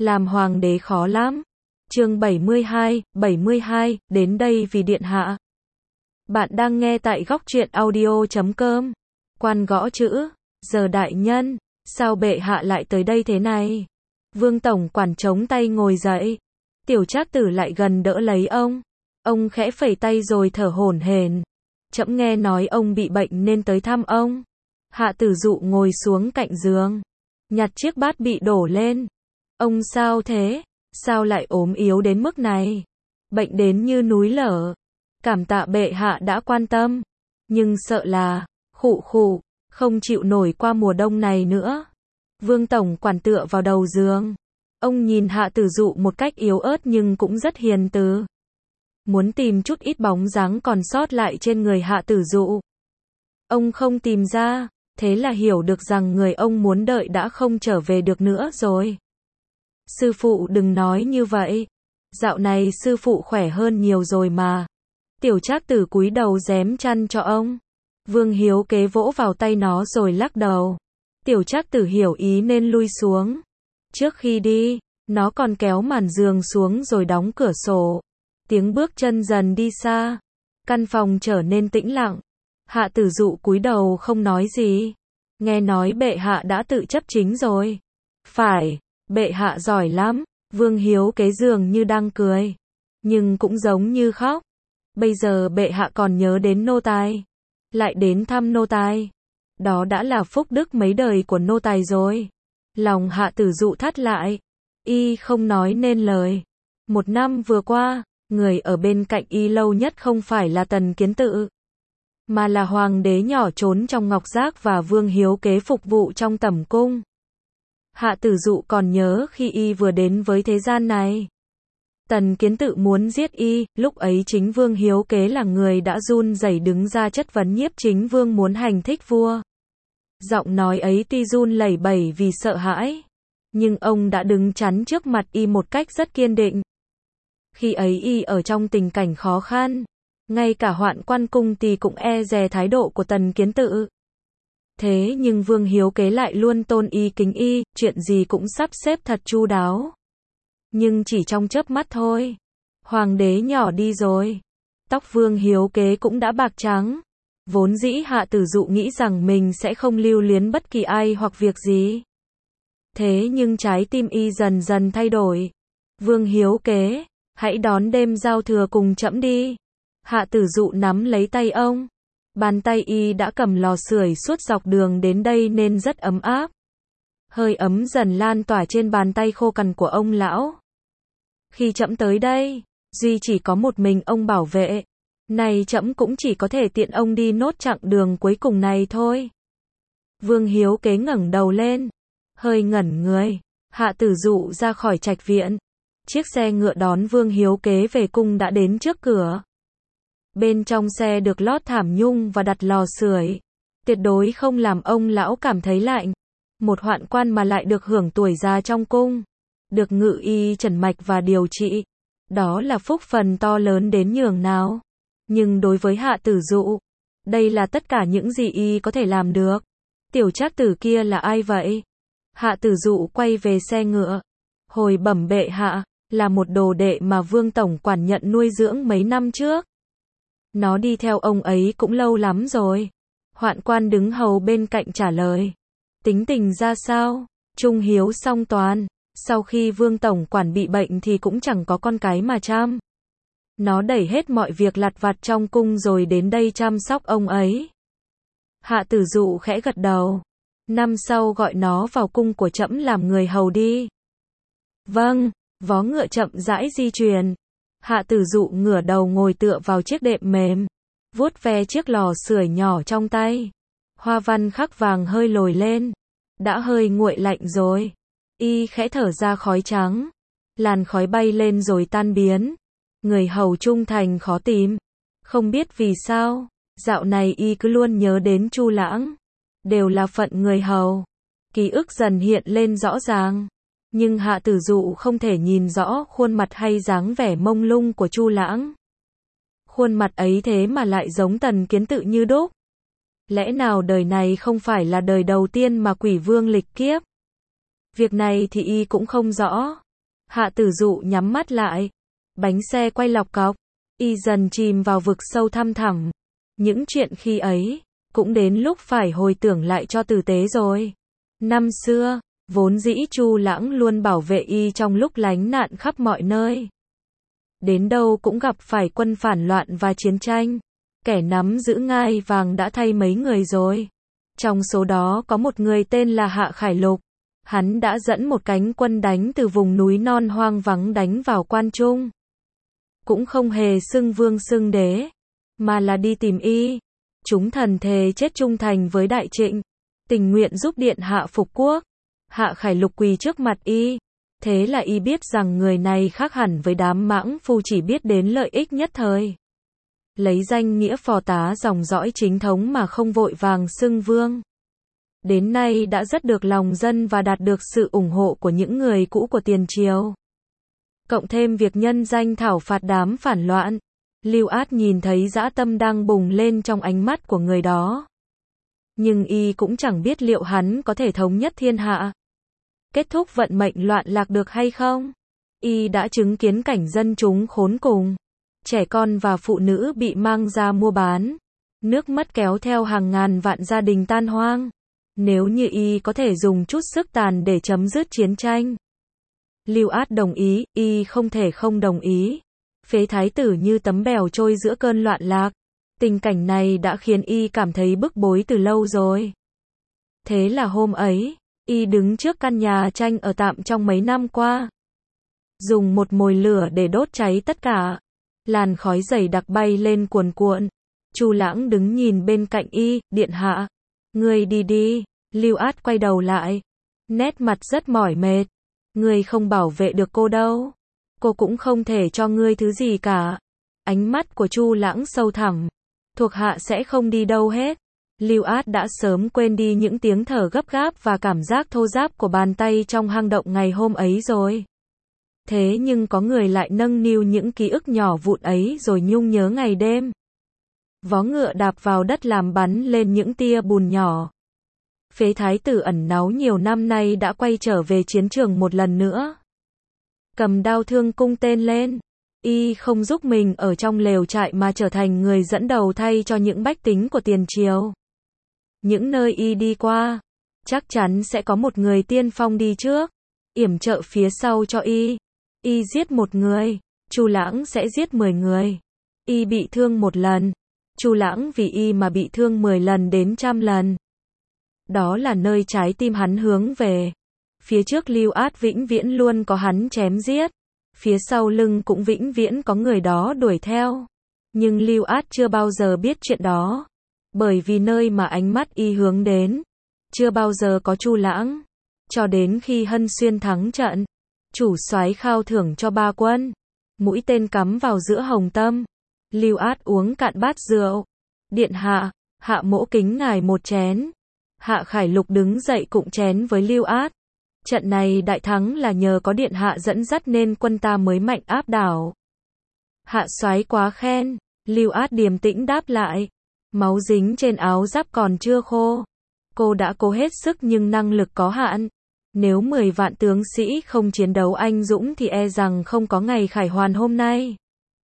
Làm hoàng đế khó lắm. Chương 72, đến đây vì điện hạ. Bạn đang nghe tại góc truyện audio.com. Quan gõ chữ, giờ đại nhân, sao bệ hạ lại tới đây thế này? Vương tổng quản chống tay ngồi dậy. Tiểu Trác Tử lại gần đỡ lấy ông. Ông khẽ phẩy tay rồi thở hổn hển. Trẫm nghe nói ông bị bệnh nên tới thăm ông. Hạ Tử Dụ ngồi xuống cạnh giường, nhặt chiếc bát bị đổ lên. Ông sao thế? Sao lại ốm yếu đến mức này? Bệnh đến như núi lở. Cảm tạ bệ hạ đã quan tâm, nhưng sợ là, không chịu nổi qua mùa đông này nữa. Vương tổng quản tựa vào đầu giường. Ông nhìn Hạ Tử Dụ một cách yếu ớt nhưng cũng rất hiền từ. Muốn tìm chút ít bóng dáng còn sót lại trên người Hạ Tử Dụ. Ông không tìm ra, thế là hiểu được rằng người ông muốn đợi đã không trở về được nữa rồi. Sư phụ đừng nói như vậy. Dạo này sư phụ khỏe hơn nhiều rồi mà. Tiểu Trác Tử cúi đầu rém chăn cho ông. Vương Hiếu Kế vỗ vào tay nó rồi lắc đầu. Tiểu Trác Tử hiểu ý nên lui xuống. Trước khi đi, nó còn kéo màn giường xuống rồi đóng cửa sổ. Tiếng bước chân dần đi xa. Căn phòng trở nên tĩnh lặng. Hạ Tử Dụ cúi đầu không nói gì. Nghe nói bệ hạ đã tự chấp chính rồi. Phải, bệ hạ giỏi lắm. Vương Hiếu Kế dường như đang cười, nhưng cũng giống như khóc. Bây giờ bệ hạ còn nhớ đến nô tài, lại đến thăm nô tài. Đó đã là phúc đức mấy đời của nô tài rồi. Lòng Hạ Tử Dụ thắt lại. Y không nói nên lời. Một năm vừa qua, người ở bên cạnh y lâu nhất không phải là Tần Kiến Tự, mà là hoàng đế nhỏ trốn trong ngọc giác và Vương Hiếu Kế phục vụ trong tẩm cung. Hạ Tử Dụ còn nhớ khi y vừa đến với thế gian này. Tần Kiến Tự muốn giết y, lúc ấy chính Vương Hiếu Kế là người đã run rẩy đứng ra chất vấn Nhiếp Chính Vương muốn hành thích vua. Giọng nói ấy tuy run lẩy bẩy vì sợ hãi, nhưng ông đã đứng chắn trước mặt y một cách rất kiên định. Khi ấy y ở trong tình cảnh khó khăn, ngay cả Hoạn Quan Cung thì cũng e dè thái độ của Tần Kiến Tự. Thế nhưng Vương Hiếu Kế lại luôn tôn y kính y, chuyện gì cũng sắp xếp thật chu đáo. Nhưng chỉ trong chớp mắt thôi, hoàng đế nhỏ đi rồi. Tóc Vương Hiếu Kế cũng đã bạc trắng. Vốn dĩ Hạ Tử Dụ nghĩ rằng mình sẽ không lưu luyến bất kỳ ai hoặc việc gì. Thế nhưng trái tim y dần dần thay đổi. Vương Hiếu Kế, hãy đón đêm giao thừa cùng trẫm đi. Hạ Tử Dụ nắm lấy tay ông. Bàn tay y đã cầm lò sưởi suốt dọc đường đến đây nên rất ấm áp. Hơi ấm dần lan tỏa trên bàn tay khô cằn của ông lão. Khi trẫm tới đây, duy chỉ có một mình ông bảo vệ. Này trẫm cũng chỉ có thể tiện ông đi nốt chặng đường cuối cùng này thôi. Vương Hiếu Kế ngẩng đầu lên, hơi ngẩn người. Hạ Tử Dụ ra khỏi trạch viện. Chiếc xe ngựa đón Vương Hiếu Kế về cung đã đến trước cửa. Bên trong xe được lót thảm nhung và đặt lò sưởi. Tuyệt đối không làm ông lão cảm thấy lạnh. Một hoạn quan mà lại được hưởng tuổi già trong cung. Được ngự y trần mạch và điều trị. Đó là phúc phần to lớn đến nhường nào. Nhưng đối với Hạ Tử Dụ, đây là tất cả những gì y có thể làm được. Tiểu Trác Tử kia là ai vậy? Hạ Tử Dụ quay về xe ngựa. Hồi bẩm bệ hạ, là một đồ đệ mà Vương tổng quản nhận nuôi dưỡng mấy năm trước. Nó đi theo ông ấy cũng lâu lắm rồi. Hoạn quan đứng hầu bên cạnh trả lời. Tính tình ra sao? Trung hiếu song toàn. Sau khi Vương tổng quản bị bệnh thì cũng chẳng có con cái mà chăm. Nó đẩy hết mọi việc lặt vặt trong cung rồi đến đây chăm sóc ông ấy. Hạ Tử Dụ khẽ gật đầu. Năm sau gọi nó vào cung của trẫm làm người hầu đi. Vâng. Vó ngựa chậm rãi di chuyển. Hạ Tử Dụ ngửa đầu ngồi tựa vào chiếc đệm mềm, vuốt ve chiếc lò sưởi nhỏ trong tay. Hoa văn khắc vàng hơi lồi lên. Đã hơi nguội lạnh rồi. Y khẽ thở ra khói trắng. Làn khói bay lên rồi tan biến. Người hầu trung thành khó tìm. Không biết vì sao, dạo này y cứ luôn nhớ đến Chu Lãng. Đều là phận người hầu. Ký ức dần hiện lên rõ ràng. Nhưng Hạ Tử Dụ không thể nhìn rõ khuôn mặt hay dáng vẻ mông lung của Chu Lãng. Khuôn mặt ấy thế mà lại giống Tần Kiến Tự như đúc. Lẽ nào đời này không phải là đời đầu tiên mà Quỷ Vương lịch kiếp? Việc này thì y cũng không rõ. Hạ Tử Dụ nhắm mắt lại. Bánh xe quay lọc cọc. Y dần chìm vào vực sâu thăm thẳm. Những chuyện khi ấy, cũng đến lúc phải hồi tưởng lại cho tử tế rồi. Năm xưa, vốn dĩ Chu Lãng luôn bảo vệ y trong lúc lánh nạn khắp mọi nơi. Đến đâu cũng gặp phải quân phản loạn và chiến tranh. Kẻ nắm giữ ngai vàng đã thay mấy người rồi. Trong số đó có một người tên là Hạ Khải Lục. Hắn đã dẫn một cánh quân đánh từ vùng núi non hoang vắng đánh vào Quan Trung. Cũng không hề xưng vương xưng đế, mà là đi tìm y. Chúng thần thề chết trung thành với Đại Trịnh, tình nguyện giúp điện hạ phục quốc. Hạ Khải Lục quỳ trước mặt y. Thế là y biết rằng người này khác hẳn với đám mãng phu chỉ biết đến lợi ích nhất thời. Lấy danh nghĩa phò tá dòng dõi chính thống mà không vội vàng xưng vương. Đến nay đã rất được lòng dân và đạt được sự ủng hộ của những người cũ của tiền triều. Cộng thêm việc nhân danh thảo phạt đám phản loạn, Lưu Át nhìn thấy dã tâm đang bùng lên trong ánh mắt của người đó. Nhưng y cũng chẳng biết liệu hắn có thể thống nhất thiên hạ, kết thúc vận mệnh loạn lạc được hay không. Y đã chứng kiến cảnh dân chúng khốn cùng, trẻ con và phụ nữ bị mang ra mua bán, nước mắt kéo theo hàng ngàn vạn gia đình tan hoang. Nếu như y có thể dùng chút sức tàn để chấm dứt chiến tranh, Lưu Át đồng ý. Y không thể không đồng ý. Phế thái tử như tấm bèo trôi giữa cơn loạn lạc. Tình cảnh này đã khiến y cảm thấy bức bối từ lâu rồi. Thế là hôm ấy, y đứng trước căn nhà tranh ở tạm trong mấy năm qua, dùng một mồi lửa để đốt cháy tất cả. Làn khói dày đặc bay lên cuồn cuộn. Chu Lãng đứng nhìn bên cạnh y. Điện hạ, ngươi đi đi. Lưu Át quay đầu lại, nét mặt rất mỏi mệt. Ngươi không bảo vệ được cô đâu. Cô cũng không thể cho ngươi thứ gì cả. Ánh mắt của Chu Lãng sâu thẳm. Thuộc hạ sẽ không đi đâu hết. Lưu Át đã sớm quên đi những tiếng thở gấp gáp và cảm giác thô ráp của bàn tay trong hang động ngày hôm ấy rồi. Thế nhưng có người lại nâng niu những ký ức nhỏ vụn ấy rồi nhung nhớ ngày đêm. Vó ngựa đạp vào đất làm bắn lên những tia bùn nhỏ. Phế thái tử ẩn náu nhiều năm nay đã quay trở về chiến trường một lần nữa. Cầm đao thương cung tên lên. Y không giúp mình ở trong lều trại mà trở thành người dẫn đầu thay cho những bách tính của tiền triều. Những nơi y đi qua, chắc chắn sẽ có một người tiên phong đi trước, yểm trợ phía sau cho y. Y giết một người, Chu Lãng sẽ giết 10 người. Y bị thương một lần, Chu Lãng vì y mà bị thương 10 lần đến 100 lần. Đó là nơi trái tim hắn hướng về. Phía trước Lưu Át vĩnh viễn luôn có hắn chém giết. Phía sau lưng cũng vĩnh viễn có người đó đuổi theo. Nhưng Lưu Át chưa bao giờ biết chuyện đó. Bởi vì nơi mà ánh mắt y hướng đến, chưa bao giờ có Chu Lãng. Cho đến khi Hân Xuyên thắng trận, chủ soái khao thưởng cho 3 quân. Mũi tên cắm vào giữa hồng tâm. Lưu Át uống cạn bát rượu. Điện hạ, hạ mỗ kính ngài một chén. Hạ Khải Lục đứng dậy cụng chén với Lưu Át. Trận này đại thắng là nhờ có điện hạ dẫn dắt nên quân ta mới mạnh áp đảo. Hạ soái quá khen. Lưu Át điềm tĩnh đáp lại. Máu dính trên áo giáp còn chưa khô. Cô đã cố hết sức nhưng năng lực có hạn. Nếu 10 vạn tướng sĩ không chiến đấu anh dũng thì e rằng không có ngày khải hoàn hôm nay.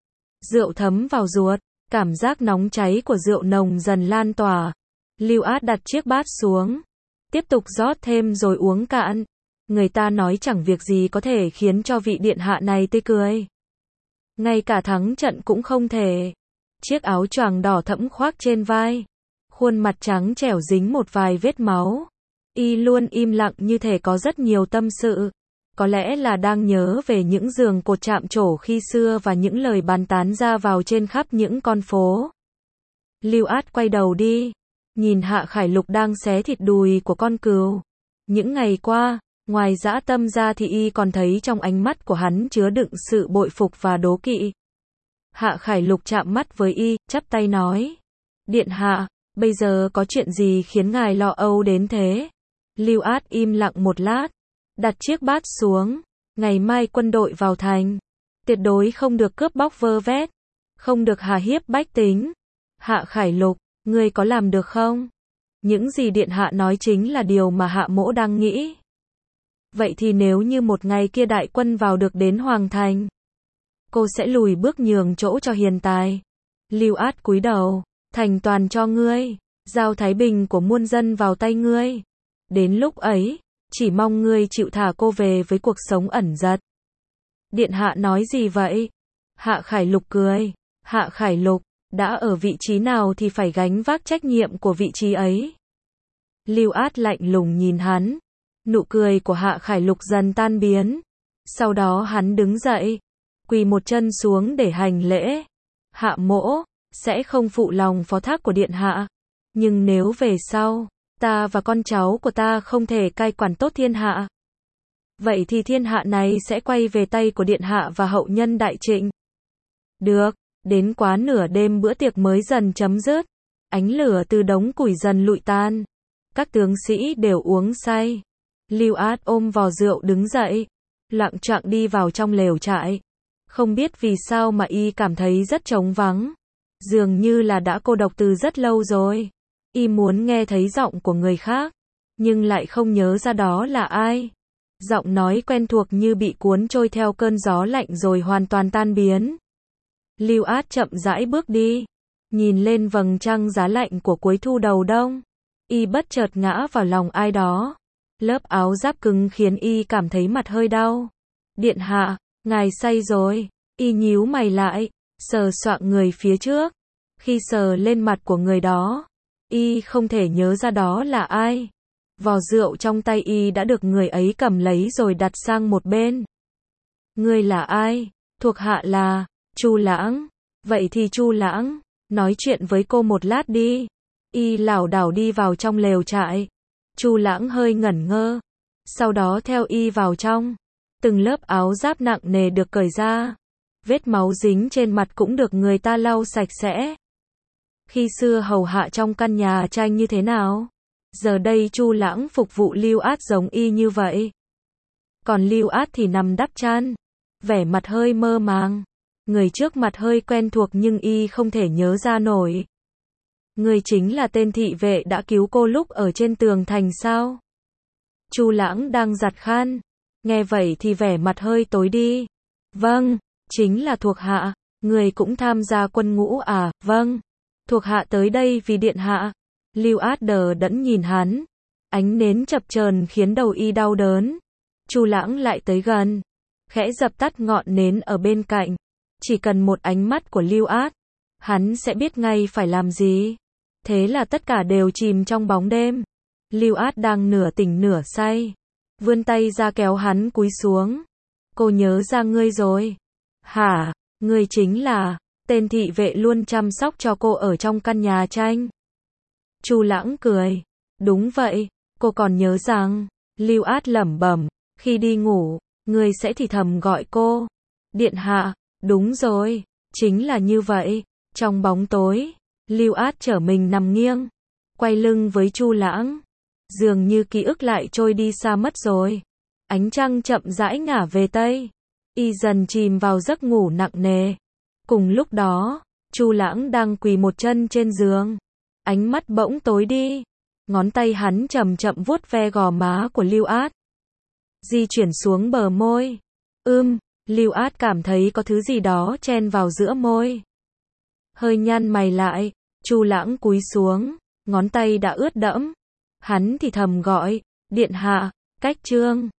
Rượu thấm vào ruột. Cảm giác nóng cháy của rượu nồng dần lan tỏa. Lưu Át đặt chiếc bát xuống. Tiếp tục rót thêm rồi uống cạn. Người ta nói chẳng việc gì có thể khiến cho vị điện hạ này tươi cười. Ngay cả thắng trận cũng không thể. Chiếc áo choàng đỏ thẫm khoác trên vai. Khuôn mặt trắng trẻo dính một vài vết máu. Y luôn im lặng như thể có rất nhiều tâm sự. Có lẽ là đang nhớ về những giường cột chạm trổ khi xưa và những lời bàn tán ra vào trên khắp những con phố. Lưu Át quay đầu đi. Nhìn Hạ Khải Lục đang xé thịt đùi của con cừu. Những ngày qua, ngoài dã tâm ra thì y còn thấy trong ánh mắt của hắn chứa đựng sự bội phục và đố kỵ. Hạ Khải Lục chạm mắt với y, chắp tay nói. Điện hạ, bây giờ có chuyện gì khiến ngài lo âu đến thế? Lưu Át im lặng một lát, đặt chiếc bát xuống. Ngày mai quân đội vào thành, tuyệt đối không được cướp bóc vơ vét, không được hà hiếp bách tính. Hạ Khải Lục, ngươi có làm được không? Những gì điện hạ nói chính là điều mà hạ mỗ đang nghĩ. Vậy thì nếu như một ngày kia đại quân vào được đến Hoàng Thành, cô sẽ lùi bước nhường chỗ cho hiền tài. Lưu Át cúi đầu, thành toàn cho ngươi, giao thái bình của muôn dân vào tay ngươi. Đến lúc ấy, chỉ mong ngươi chịu thả cô về với cuộc sống ẩn dật. Điện hạ nói gì vậy? Hạ Khải Lục cười. Hạ Khải Lục, đã ở vị trí nào thì phải gánh vác trách nhiệm của vị trí ấy. Lưu Át lạnh lùng nhìn hắn. Nụ cười của Hạ Khải Lục dần tan biến. Sau đó hắn đứng dậy, quỳ một chân xuống để hành lễ. Hạ mỗ, sẽ không phụ lòng phó thác của điện hạ. Nhưng nếu về sau, ta và con cháu của ta không thể cai quản tốt thiên hạ, vậy thì thiên hạ này sẽ quay về tay của điện hạ và hậu nhân Đại Trịnh. Được, đến quá nửa đêm bữa tiệc mới dần chấm dứt. Ánh lửa từ đống củi dần lụi tan. Các tướng sĩ đều uống say. Lưu Át ôm vò rượu đứng dậy, lặng choạng đi vào trong lều trại. Không biết vì sao mà y cảm thấy rất trống vắng. Dường như là đã cô độc từ rất lâu rồi. Y muốn nghe thấy giọng của người khác, nhưng lại không nhớ ra đó là ai. Giọng nói quen thuộc như bị cuốn trôi theo cơn gió lạnh rồi hoàn toàn tan biến. Lưu Át chậm rãi bước đi, nhìn lên vầng trăng giá lạnh của cuối thu đầu đông. Y bất chợt ngã vào lòng ai đó. Lớp áo giáp cứng khiến y cảm thấy mặt hơi đau. Điện hạ, ngài say rồi. Y nhíu mày lại, sờ soạng người phía trước. Khi sờ lên mặt của người đó, y không thể nhớ ra đó là ai. Vò rượu trong tay y đã được người ấy cầm lấy rồi đặt sang một bên. Ngươi là ai? Thuộc hạ là Chu Lãng. Vậy thì Chu Lãng, nói chuyện với cô một lát đi. Y lảo đảo đi vào trong lều trại. Chu Lãng hơi ngẩn ngơ, sau đó theo y vào trong. Từng lớp áo giáp nặng nề được cởi ra. Vết máu dính trên mặt cũng được người ta lau sạch sẽ. Khi xưa hầu hạ trong căn nhà tranh như thế nào, giờ đây Chu Lãng phục vụ Lưu Át giống y như vậy. Còn Lưu Át thì nằm đắp chăn, vẻ mặt hơi mơ màng. Người trước mặt hơi quen thuộc nhưng y không thể nhớ ra nổi. Người chính là tên thị vệ đã cứu cô lúc ở trên tường thành sao? Chu Lãng đang giặt khăn. Nghe vậy thì vẻ mặt hơi tối đi. Vâng, chính là thuộc hạ. Người cũng tham gia quân ngũ à? Vâng, thuộc hạ tới đây vì điện hạ. Lưu Át đờ đẫn nhìn hắn. Ánh nến chập chờn khiến đầu y đau đớn. Chu Lãng lại tới gần, khẽ dập tắt ngọn nến ở bên cạnh. Chỉ cần một ánh mắt của Lưu Át, hắn sẽ biết ngay phải làm gì. Thế là tất cả đều chìm trong bóng đêm. Lưu Át đang nửa tỉnh nửa say, vươn tay ra kéo hắn cúi xuống. Cô nhớ ra ngươi rồi. Hả? Ngươi chính là tên thị vệ luôn chăm sóc cho cô ở trong căn nhà tranh. Chu Lãng cười. Đúng vậy, cô còn nhớ rằng. Lưu Át lẩm bẩm, khi đi ngủ, ngươi sẽ thì thầm gọi cô. Điện hạ, đúng rồi, chính là như vậy. Trong bóng tối, Lưu Át trở mình nằm nghiêng, quay lưng với Chu Lãng. Dường như ký ức lại trôi đi xa mất rồi. Ánh trăng chậm rãi ngả về tây. Y dần chìm vào giấc ngủ nặng nề. Cùng lúc đó, Chu Lãng đang quỳ một chân trên giường. Ánh mắt bỗng tối đi. Ngón tay hắn chậm chậm vuốt ve gò má của Lưu Át, di chuyển xuống bờ môi. Lưu Át cảm thấy có thứ gì đó chen vào giữa môi. Hơi nhăn mày lại, Chu Lãng cúi xuống, ngón tay đã ướt đẫm. Hắn thì thầm gọi, điện hạ, cách trương.